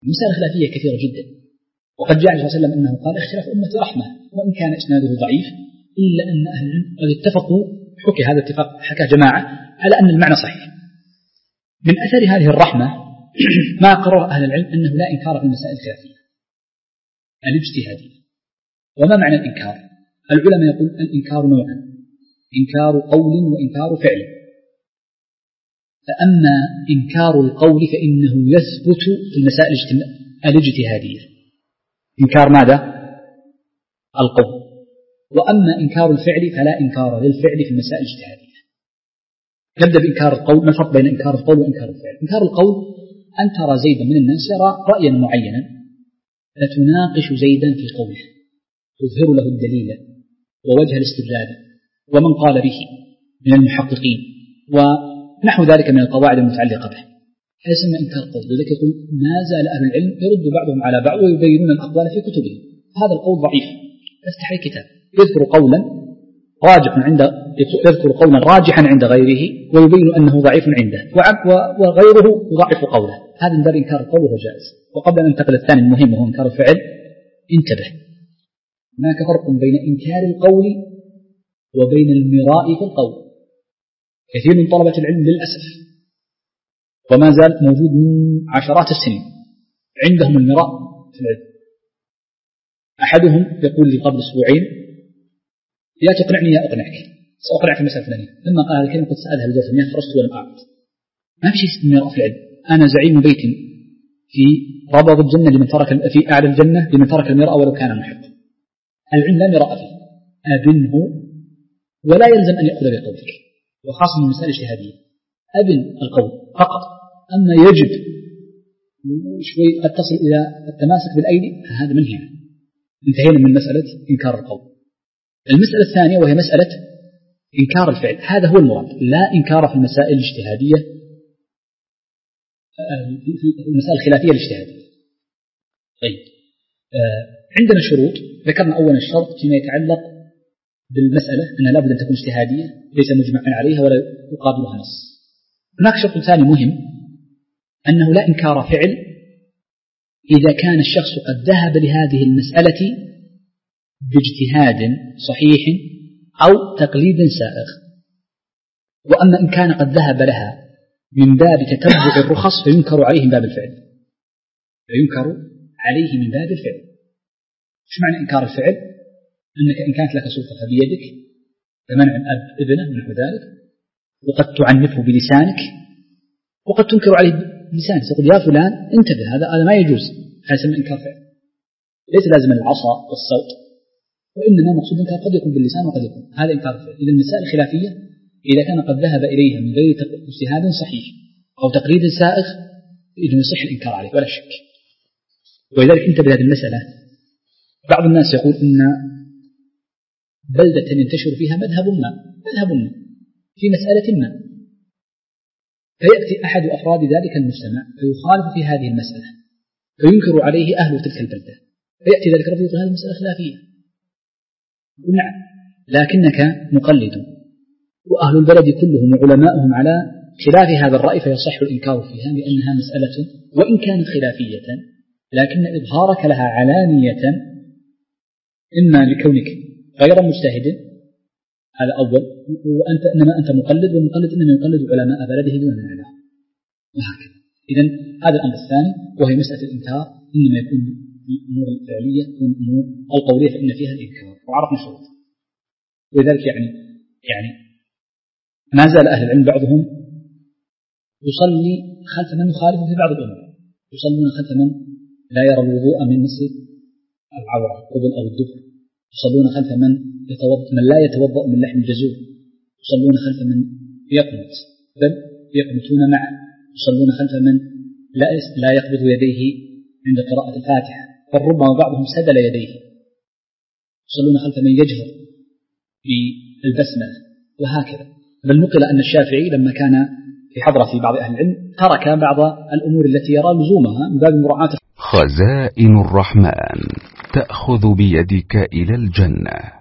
المسائل الخلافية كثيرة جدا، وقد جاء صلى الله عليه وسلم أنه قال اختلاف أمة رحمة، وإن كان إسناده ضعيف إلا أن أهل العلم قد اتفقوا، حكي هذا اتفاق حكى جماعة على أن المعنى صحيح. من أثر هذه الرحمة ما قرر أهل العلم أنه لا إنكار في المسائل الخلافية الاجتهادية. وما معنى الإنكار؟ العلماء يقول الإنكار نوعان: إنكار قول وإنكار فعل. فأما إنكار القول فإنه يثبت في المسائل الاجتهادية، إنكار ماذا؟ القول. وأما إنكار الفعل فلا إنكار للفعل في المسائل الاجتهادية. نبدأ بإنكار القول. ما الفرق بين إنكار القول وإنكار الفعل؟ إنكار القول أن ترى زيدا من الناس يرى رأيا معينا فتناقش زيدا في قوله، تظهر له الدليل ووجه الاستدلال ومن قال به من المحققين ونحو ذلك من القواعد المتعلقة به، هذا يسمى إنكار القول. لذلك يقول ما زال أهل العلم يرد بعضهم على بعض ويبينون الأقوال في كتبهم. هذا القول ضعيف، افتح الكتاب يذكر قولا راجحا عند غيره ويبين أنه ضعيف عنده وغيره يضعف قوله، هذا من باب إنكار القول وهو جائز. وقبل أن ننتقل الثاني المهم وهو إنكار الفعل، انتبه، هناك فرق بين إنكار القول وبين المراء في القول. كثير من طلبة العلم للأسف وما زال موجود من عشرات السنين عندهم المراء في العلم. أحدهم يقول لي قبل أسبوعين: يا تقنعني يا أقنعك، سأقنعك في المسألة الفلانية. لما قال هذه الكلمة قد سألها لجوز المياه خرجت ولم أعد. ما في شيء اسمه المراء في العلم. أنا زعيم بيت في ربض الجنة في أعلى الجنة لمن ترك المراء ولو كان محق. العلم لا مراء فيه، أبنه ولا يلزم أن يأخذ بقولك، وخاصة من المسائل الاجتهادية أبن القول فقط. أما يجب شوي قد تصل إلى التماسك بالأيدي فهذا منهي عنه. انتهينا من مسألة إنكار القول. المسألة الثانية وهي مسألة إنكار الفعل، هذا هو المراد، لا إنكار في المسائل الاجتهادية، المسائل الخلافية الاجتهادية. طيب، عندنا شروط. ذكرنا أولا الشرط فيما يتعلق بالمسألة أنها لابد أن تكون اجتهادية ليس مجمعا عليها ولا يقابلها نص. هناك شرط ثاني مهم، أنه لا إنكار فعل إذا كان الشخص قد ذهب لهذه المسألة باجتهاد صحيح أو تقليد سائغ. وأما إن كان قد ذهب لها من باب تتبع الرخص فينكر عليه من باب الفعل. إيش معنى إنكار الفعل؟ أنك إن كانت لك سلطة بيدك كمنع الأب ابنه ونحو ذلك، وقد تعنفه بلسانك وقد تنكر عليه بلسانك، تقول يا فلان انتبه هذا ما يجوز، هذا يسمى إنكار فعل. ليس لازم العصا والصوت، وإنما مقصود إنكار قد يكون باللسان وقد يكون هذا إنكار فعل. إذا المسائل الخلافية إذا كان قد ذهب إليها من غير اجتهاد صحيح أو تقليد سائغ إذن يصح الإنكار عليه ولا شك. ولذلك انتبه لهذه المسألة. بعض الناس يقول إن بلدة ينتشر فيها مذهب ما في مسألة ما، فيأتي أحد أفراد ذلك المجتمع فيخالف في هذه المسألة فينكر عليه أهل تلك البلدة، فيأتي ذلك الرجل يقول هذه المسألة خلافية. نعم، لكنك مقلد وأهل البلد كلهم وعلماؤهم على خلاف هذا الرأي فيصح الإنكار فيها لأنها مسألة وإن كانت خلافية لكن إظهارك لها علانية إما لكونك غير مجتهد، هذا أول، وأنت إنما أنت مقلد، والمقلد إنما يقلد علماء بلده دون من علاه، وهكذا. إذن هذا الأمر الثاني وهي مسألة الإنكار، إنما يكون الأمور الفعلية والأمور القولية فإن فيها الإنكار، وعرفنا شروط. ولذلك يعني ما زال أهل العلم بعضهم يصلي خلف من يخالف في بعض الأمور، يصلون خلف من لا يرى الوضوء من مسجد العورة قبل أو الدبر، يصلون خلف من لا يتوضأ من لحم الجزور، يصلون خلف من يقنط بل يقنطون معه، يصلون خلف من لا يقبض يديه عند قراءة الفاتحة بل ربما بعضهم سدل يديه، يصلون خلف من يجهر بالبسملة، وهكذا. بل نقل أن الشافعي لما كان في حضرة بعض أهل العلم ترك بعض الأمور التي يرى لزومها من باب مراعاة. خزائن الرحمن تأخذ بيدك إلى الجنة.